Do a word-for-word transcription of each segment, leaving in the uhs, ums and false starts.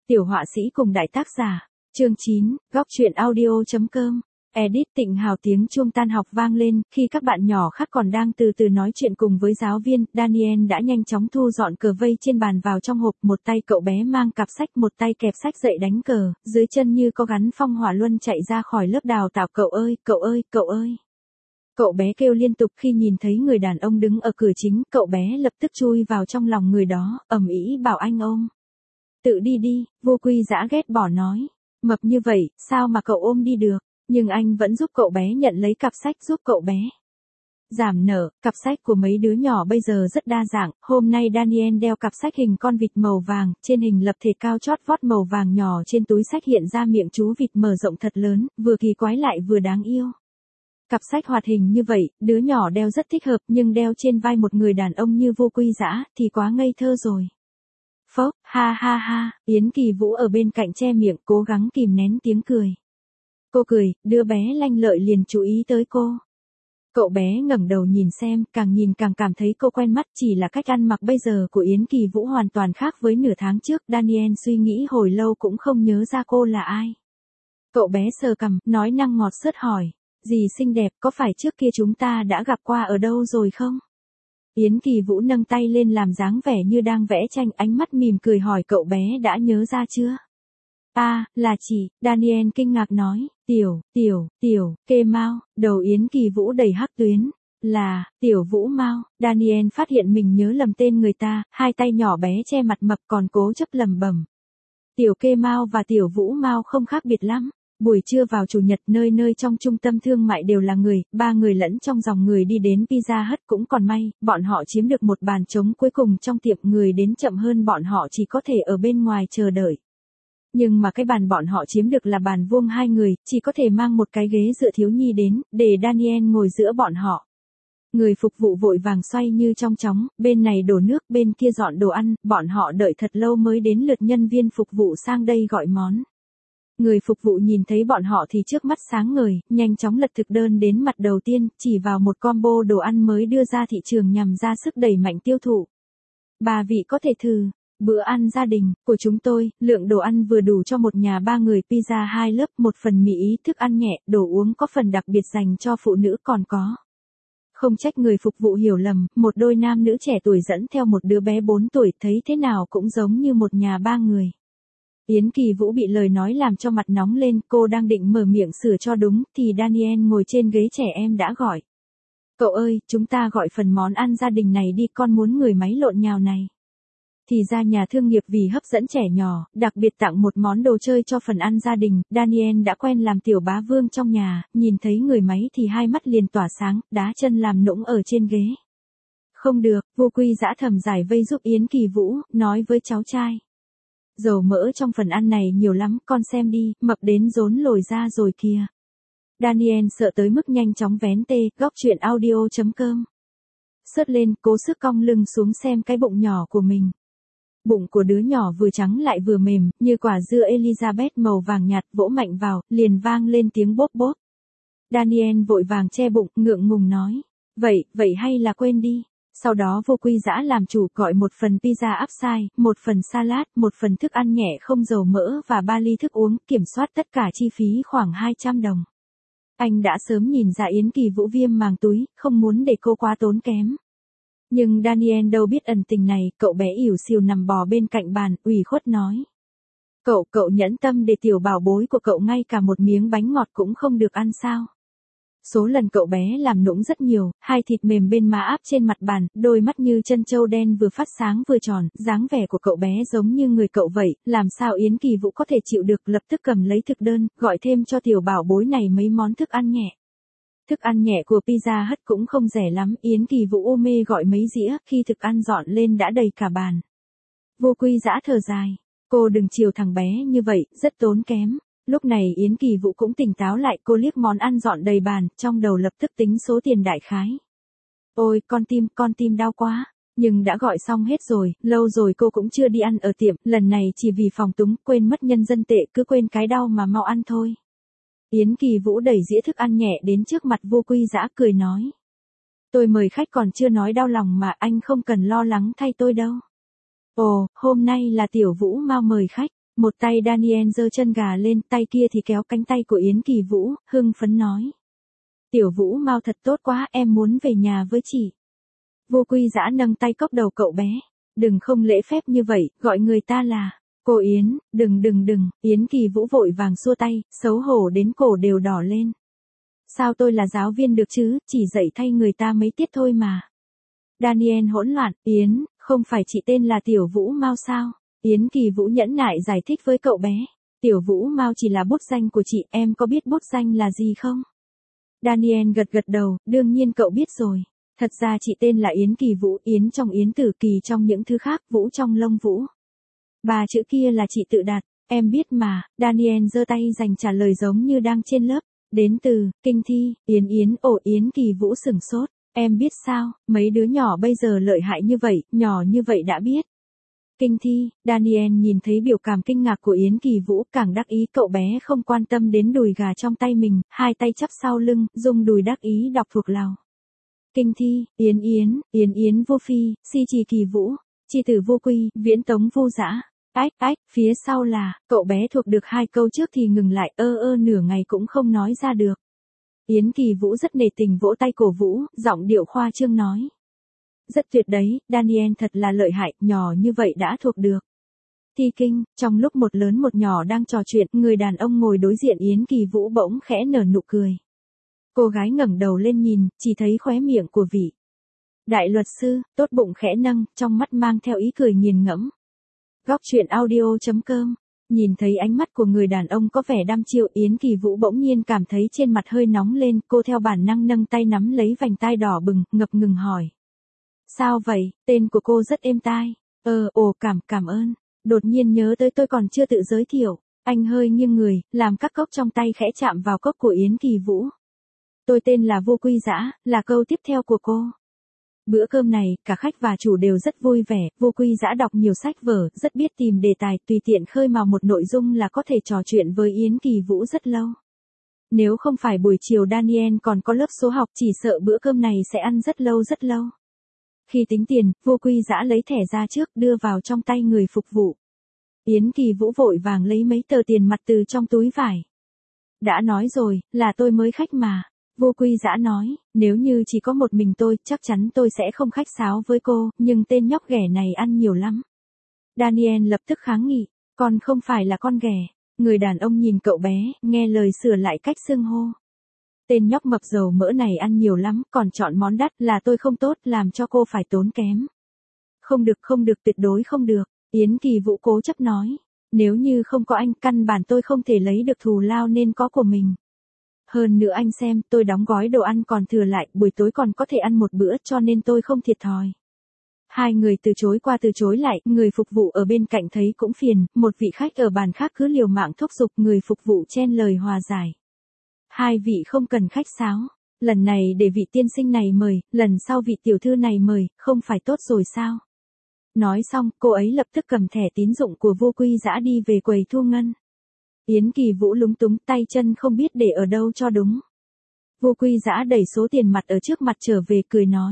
Tiểu họa sĩ cùng đại tác giả. Chương chín, góc truyện audio.com. Edit Tịnh Hào. Tiếng chuông tan học vang lên, khi các bạn nhỏ khác còn đang từ từ nói chuyện cùng với giáo viên, Daniel đã nhanh chóng thu dọn cờ vây trên bàn vào trong hộp, một tay cậu bé mang cặp sách, một tay kẹp sách dậy đánh cờ, dưới chân như có gắn phong hỏa luân chạy ra khỏi lớp đào tạo. Cậu ơi, cậu ơi, cậu ơi. Cậu bé kêu liên tục khi nhìn thấy người đàn ông đứng ở cửa chính, cậu bé lập tức chui vào trong lòng người đó, ầm ĩ bảo anh ôm. Tự đi đi, Vô Quy Dã ghét bỏ nói. Mập như vậy, sao mà cậu ôm đi được? Nhưng anh vẫn giúp cậu bé nhận lấy cặp sách, giúp cậu bé giảm nở. Cặp sách của mấy đứa nhỏ bây giờ rất đa dạng, hôm nay Daniel đeo cặp sách hình con vịt màu vàng, trên hình lập thể cao chót vót màu vàng nhỏ, trên túi sách hiện ra miệng chú vịt mở rộng thật lớn, vừa kỳ quái lại vừa đáng yêu. Cặp sách hoạt hình như vậy, đứa nhỏ đeo rất thích hợp, nhưng đeo trên vai một người đàn ông như Vô Quy Dã thì quá ngây thơ rồi. Phốc, ha ha ha, Yến Kỳ Vũ ở bên cạnh che miệng, cố gắng kìm nén tiếng cười. Cô cười, đứa bé lanh lợi liền chú ý tới cô. Cậu bé ngẩng đầu nhìn xem, càng nhìn càng cảm thấy cô quen mắt, chỉ là cách ăn mặc bây giờ của Yến Kỳ Vũ hoàn toàn khác với nửa tháng trước. Daniel suy nghĩ hồi lâu cũng không nhớ ra cô là ai. Cậu bé sờ cằm, nói năng ngọt sớt hỏi, dì xinh đẹp, có phải trước kia chúng ta đã gặp qua ở đâu rồi không? Yến Kỳ Vũ nâng tay lên làm dáng vẻ như đang vẽ tranh, ánh mắt mỉm cười hỏi cậu bé đã nhớ ra chưa? À, là chị, Daniel kinh ngạc nói, tiểu, tiểu, tiểu, Kê Mao. Đầu Yến Kỳ Vũ đầy hắc tuyến. Là, Tiểu Vũ Mao. Daniel phát hiện mình nhớ lầm tên người ta, hai tay nhỏ bé che mặt mập còn cố chấp lẩm bẩm. Tiểu Kê Mao và Tiểu Vũ Mao không khác biệt lắm. Buổi trưa vào chủ nhật, nơi nơi trong trung tâm thương mại đều là người, ba người lẫn trong dòng người đi đến Pizza Hut. Cũng còn may, bọn họ chiếm được một bàn trống cuối cùng trong tiệm, người đến chậm hơn bọn họ chỉ có thể ở bên ngoài chờ đợi. Nhưng mà cái bàn bọn họ chiếm được là bàn vuông hai người, chỉ có thể mang một cái ghế dựa thiếu nhi đến, để Daniel ngồi giữa bọn họ. Người phục vụ vội vàng xoay như trong chóng, bên này đổ nước, bên kia dọn đồ ăn, bọn họ đợi thật lâu mới đến lượt nhân viên phục vụ sang đây gọi món. Người phục vụ nhìn thấy bọn họ thì trước mắt sáng ngời, nhanh chóng lật thực đơn đến mặt đầu tiên, chỉ vào một combo đồ ăn mới đưa ra thị trường nhằm ra sức đẩy mạnh tiêu thụ. Bà vị có thể thử. Bữa ăn gia đình của chúng tôi, lượng đồ ăn vừa đủ cho một nhà ba người, pizza hai lớp, một phần mì ý, thức ăn nhẹ, đồ uống có phần đặc biệt dành cho phụ nữ còn có. Không trách người phục vụ hiểu lầm, một đôi nam nữ trẻ tuổi dẫn theo một đứa bé bốn tuổi, thấy thế nào cũng giống như một nhà ba người. Yến Kỳ Vũ bị lời nói làm cho mặt nóng lên, cô đang định mở miệng sửa cho đúng, thì Daniel ngồi trên ghế trẻ em đã gọi. Cậu ơi, chúng ta gọi phần món ăn gia đình này đi, con muốn người máy lộn nhào này. Thì ra nhà thương nghiệp vì hấp dẫn trẻ nhỏ, đặc biệt tặng một món đồ chơi cho phần ăn gia đình. Daniel đã quen làm tiểu bá vương trong nhà, nhìn thấy người máy thì hai mắt liền tỏa sáng, đá chân làm nũng ở trên ghế. Không được, Vô Quy Dã thầm giải vây giúp Yến Kỳ Vũ, nói với cháu trai. Dầu mỡ trong phần ăn này nhiều lắm, con xem đi, mập đến rốn lồi ra rồi kìa. Daniel sợ tới mức nhanh chóng vén tê, góc truyện audio.com. Sớt lên, cố sức cong lưng xuống xem cái bụng nhỏ của mình. Bụng của đứa nhỏ vừa trắng lại vừa mềm, như quả dưa Elizabeth màu vàng nhạt, vỗ mạnh vào, liền vang lên tiếng bốp bốp. Daniel vội vàng che bụng, ngượng ngùng nói. Vậy, vậy hay là quên đi. Sau đó Vô Quy Dã làm chủ gọi một phần pizza upsize, một phần salad, một phần thức ăn nhẹ không dầu mỡ và ba ly thức uống, kiểm soát tất cả chi phí khoảng hai trăm đồng. Anh đã sớm nhìn ra Yến Kỳ Vũ viêm màng túi, không muốn để cô quá tốn kém. Nhưng Daniel đâu biết ẩn tình này, cậu bé ỉu xìu nằm bò bên cạnh bàn, ủy khuất nói. Cậu, cậu nhẫn tâm để tiểu bảo bối của cậu ngay cả một miếng bánh ngọt cũng không được ăn sao? Số lần cậu bé làm nũng rất nhiều, hai thịt mềm bên má áp trên mặt bàn, đôi mắt như chân trâu đen vừa phát sáng vừa tròn, dáng vẻ của cậu bé giống như người cậu vậy, làm sao Yến Kỳ Vũ có thể chịu được, lập tức cầm lấy thực đơn, gọi thêm cho tiểu bảo bối này mấy món thức ăn nhẹ. Thức ăn nhẹ của Pizza Hut cũng không rẻ lắm, Yến Kỳ Vũ ô mê gọi mấy dĩa, khi thực ăn dọn lên đã đầy cả bàn. Vô Quy Dã thở dài, cô đừng chiều thằng bé như vậy, rất tốn kém. Lúc này Yến Kỳ Vũ cũng tỉnh táo lại, cô liếc món ăn dọn đầy bàn, trong đầu lập tức tính số tiền đại khái. Ôi, con tim, con tim đau quá. Nhưng đã gọi xong hết rồi, lâu rồi cô cũng chưa đi ăn ở tiệm, lần này chỉ vì phòng túng, quên mất nhân dân tệ, cứ quên cái đau mà mau ăn thôi. Yến Kỳ Vũ đẩy dĩa thức ăn nhẹ đến trước mặt Vô Quy Dã cười nói. Tôi mời khách còn chưa nói đau lòng mà, anh không cần lo lắng thay tôi đâu. Ồ, hôm nay là Tiểu Vũ Mao mời khách. Một tay Daniel giơ chân gà lên, tay kia thì kéo cánh tay của Yến Kỳ Vũ, hưng phấn nói. Tiểu Vũ mau thật tốt quá, em muốn về nhà với chị. Vô Quy Dã nâng tay cốc đầu cậu bé. Đừng không lễ phép như vậy, gọi người ta là cô Yến, đừng đừng đừng, Yến Kỳ Vũ vội vàng xua tay, xấu hổ đến cổ đều đỏ lên. Sao tôi là giáo viên được chứ, chỉ dạy thay người ta mấy tiết thôi mà. Daniel hỗn loạn, Yến, không phải chị tên là Tiểu Vũ Mao sao? Yến Kỳ Vũ nhẫn nại giải thích với cậu bé. Tiểu Vũ Mao chỉ là bút danh của chị, em có biết bút danh là gì không? Daniel gật gật đầu, đương nhiên cậu biết rồi. Thật ra chị tên là Yến Kỳ Vũ, Yến trong Yến Tử, Kỳ trong những thứ khác, Vũ trong lông Vũ. Ba chữ kia là chị tự đặt, em biết mà. Daniel giơ tay dành trả lời giống như đang trên lớp. Đến từ, kinh thi, Yến Yến, ồ Yến Kỳ Vũ sửng sốt. Em biết sao, mấy đứa nhỏ bây giờ lợi hại như vậy, nhỏ như vậy đã biết. Kinh thi, Daniel nhìn thấy biểu cảm kinh ngạc của Yến Kỳ Vũ, càng đắc ý cậu bé không quan tâm đến đùi gà trong tay mình, hai tay chắp sau lưng, dùng đùi đắc ý đọc thuộc lòng. Kinh thi, Yến Yến, Yến Yến vô phi, si trì Kỳ Vũ, chi tử vô quy, viễn tống vô dã. Ách ách, phía sau là, cậu bé thuộc được hai câu trước thì ngừng lại, ơ ơ nửa ngày cũng không nói ra được. Yến Kỳ Vũ rất nể tình vỗ tay cổ Vũ, giọng điệu khoa trương nói. Rất tuyệt đấy, Daniel thật là lợi hại, nhỏ như vậy đã thuộc được. Thi kinh, trong lúc một lớn một nhỏ đang trò chuyện, người đàn ông ngồi đối diện Yến Kỳ Vũ bỗng khẽ nở nụ cười. Cô gái ngẩng đầu lên nhìn, chỉ thấy khóe miệng của vị đại luật sư, tốt bụng khẽ nâng, trong mắt mang theo ý cười nghiền ngẫm. Góc truyện audio chấm com. Nhìn thấy ánh mắt của người đàn ông có vẻ đăm chiêu, Yến Kỳ Vũ bỗng nhiên cảm thấy trên mặt hơi nóng lên, cô theo bản năng nâng tay nắm lấy vành tai đỏ bừng, ngập ngừng hỏi. Sao vậy, tên của cô rất êm tai. Ờ, ồ cảm, cảm ơn. Đột nhiên nhớ tới tôi còn chưa tự giới thiệu. Anh hơi nghiêng người, làm các cốc trong tay khẽ chạm vào cốc của Yến Kỳ Vũ. Tôi tên là Vô Quy Dã, là câu tiếp theo của cô. Bữa cơm này, cả khách và chủ đều rất vui vẻ, Vô Quy Dã đọc nhiều sách vở, rất biết tìm đề tài, tùy tiện khơi mào một nội dung là có thể trò chuyện với Yến Kỳ Vũ rất lâu. Nếu không phải buổi chiều Daniel còn có lớp số học, chỉ sợ bữa cơm này sẽ ăn rất lâu rất lâu. Khi tính tiền, Vô Quy Dã lấy thẻ ra trước, đưa vào trong tay người phục vụ. Yến Kỳ Vũ vội vàng lấy mấy tờ tiền mặt từ trong túi vải. Đã nói rồi, là tôi mới khách mà. Vô Quy Dã nói, nếu như chỉ có một mình tôi, chắc chắn tôi sẽ không khách sáo với cô, nhưng tên nhóc ghẻ này ăn nhiều lắm. Daniel lập tức kháng nghị, con không phải là con ghẻ. Người đàn ông nhìn cậu bé, nghe lời sửa lại cách xưng hô. Tên nhóc mập dầu mỡ này ăn nhiều lắm, còn chọn món đắt, là tôi không tốt, làm cho cô phải tốn kém. Không được không được, tuyệt đối không được. Yến Kỳ Vũ cố chấp nói, nếu như không có anh, căn bản tôi không thể lấy được thù lao nên có của mình. Hơn nữa anh xem, tôi đóng gói đồ ăn còn thừa lại, buổi tối còn có thể ăn một bữa, cho nên tôi không thiệt thòi. Hai người từ chối qua từ chối lại, người phục vụ ở bên cạnh thấy cũng phiền, một vị khách ở bàn khác cứ liều mạng thúc giục, người phục vụ chen lời hòa giải. Hai vị không cần khách sáo, lần này để vị tiên sinh này mời, lần sau vị tiểu thư này mời, không phải tốt rồi sao? Nói xong, cô ấy lập tức cầm thẻ tín dụng của Vô Quy Dã đi về quầy thu ngân. Yến Kỳ Vũ lúng túng, tay chân không biết để ở đâu cho đúng. Vô Quy Dã đẩy số tiền mặt ở trước mặt trở về, cười nói.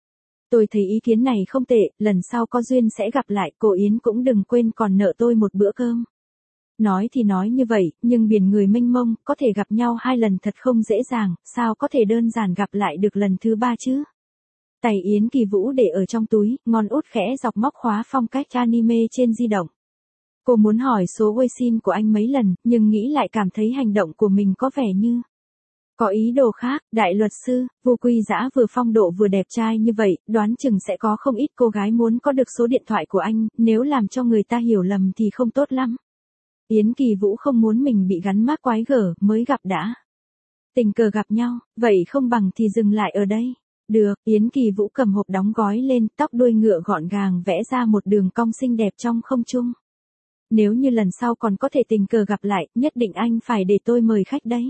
Tôi thấy ý kiến này không tệ, lần sau có duyên sẽ gặp lại, cô Yến cũng đừng quên còn nợ tôi một bữa cơm. Nói thì nói như vậy, nhưng biển người mênh mông, có thể gặp nhau hai lần thật không dễ dàng, sao có thể đơn giản gặp lại được lần thứ ba chứ? Tay Yến Kỳ Vũ để ở trong túi, ngón út khẽ dọc móc khóa phong cách anime trên di động. Cô muốn hỏi số Weixin của anh mấy lần, nhưng nghĩ lại cảm thấy hành động của mình có vẻ như có ý đồ khác. Đại luật sư, Vô Quy Dã vừa phong độ vừa đẹp trai như vậy, đoán chừng sẽ có không ít cô gái muốn có được số điện thoại của anh, nếu làm cho người ta hiểu lầm thì không tốt lắm. Yến Kỳ Vũ không muốn mình bị gắn mác quái gở, mới gặp đã tình cờ gặp nhau, vậy không bằng thì dừng lại ở đây. Được, Yến Kỳ Vũ cầm hộp đóng gói lên, tóc đuôi ngựa gọn gàng vẽ ra một đường cong xinh đẹp trong không trung. Nếu như lần sau còn có thể tình cờ gặp lại, nhất định anh phải để tôi mời khách đấy.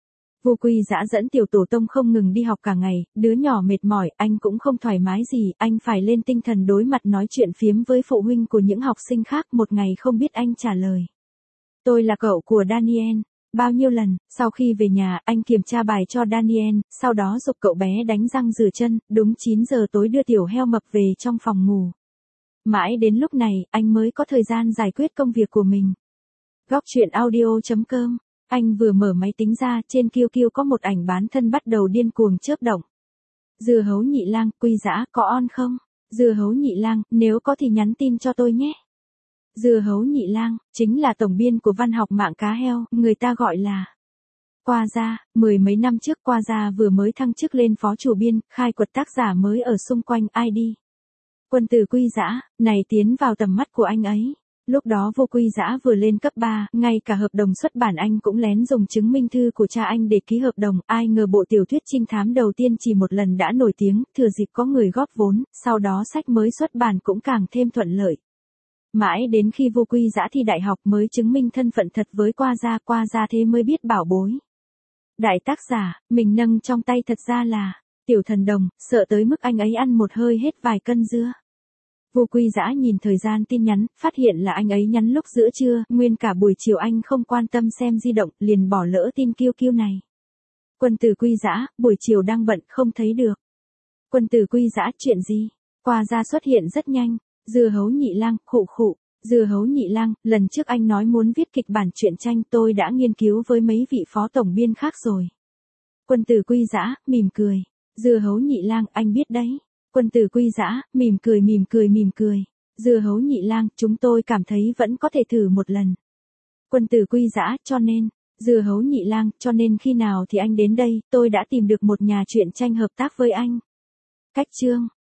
Vô Quy Dã dẫn tiểu tổ tông không ngừng đi học cả ngày, đứa nhỏ mệt mỏi, anh cũng không thoải mái gì, anh phải lên tinh thần đối mặt nói chuyện phiếm với phụ huynh của những học sinh khác, một ngày không biết anh trả lời. Tôi là cậu của Daniel. Bao nhiêu lần, sau khi về nhà, anh kiểm tra bài cho Daniel, sau đó giục cậu bé đánh răng rửa chân, đúng chín giờ tối đưa tiểu heo mập về trong phòng ngủ. Mãi đến lúc này, anh mới có thời gian giải quyết công việc của mình. Góc truyện audio.com. Anh vừa mở máy tính ra, trên Q Q có một ảnh bán thân bắt đầu điên cuồng chớp động. Dưa hấu nhị lang, Quy Dã, có on không? Dưa hấu nhị lang, nếu có thì nhắn tin cho tôi nhé. Dưa hấu nhị lang, chính là tổng biên của văn học mạng cá heo, người ta gọi là Qua Gia. Mười mấy năm trước Qua Gia vừa mới thăng chức lên phó chủ biên, khai quật tác giả mới ở xung quanh i đê. Quân tử Quy Dã, này tiến vào tầm mắt của anh ấy. Lúc đó Vô Quy Dã vừa lên cấp ba, ngay cả hợp đồng xuất bản anh cũng lén dùng chứng minh thư của cha anh để ký hợp đồng, ai ngờ bộ tiểu thuyết trinh thám đầu tiên chỉ một lần đã nổi tiếng, thừa dịp có người góp vốn, sau đó sách mới xuất bản cũng càng thêm thuận lợi. Mãi đến khi Vô Quy Dã thi đại học mới chứng minh thân phận thật với Qua Gia, Qua Gia thế mới biết bảo bối. Đại tác giả, mình nâng trong tay thật ra là Tiểu Thần Đồng, sợ tới mức anh ấy ăn một hơi hết vài cân dưa. Vô Quy Dã nhìn thời gian tin nhắn, phát hiện là anh ấy nhắn lúc giữa trưa, nguyên cả buổi chiều anh không quan tâm xem di động, liền bỏ lỡ tin Q Q này. Quân tử Quy Dã, buổi chiều đang bận, không thấy được. Quân tử Quy Dã, chuyện gì? Qua Gia xuất hiện rất nhanh. Dưa hấu nhị lang, khụ khụ. Dưa hấu nhị lang, lần trước anh nói muốn viết kịch bản truyện tranh, tôi đã nghiên cứu với mấy vị phó tổng biên khác rồi. Quân tử Quy Dã, mỉm cười. Dưa hấu nhị lang, anh biết đấy. Quân tử Quy Dã, mỉm cười mỉm cười mỉm cười. Dưa hấu nhị lang, chúng tôi cảm thấy vẫn có thể thử một lần. Quân tử Quy Dã, cho nên, dưa hấu nhị lang, cho nên khi nào thì anh đến đây, tôi đã tìm được một nhà truyện tranh hợp tác với anh. Cách chương.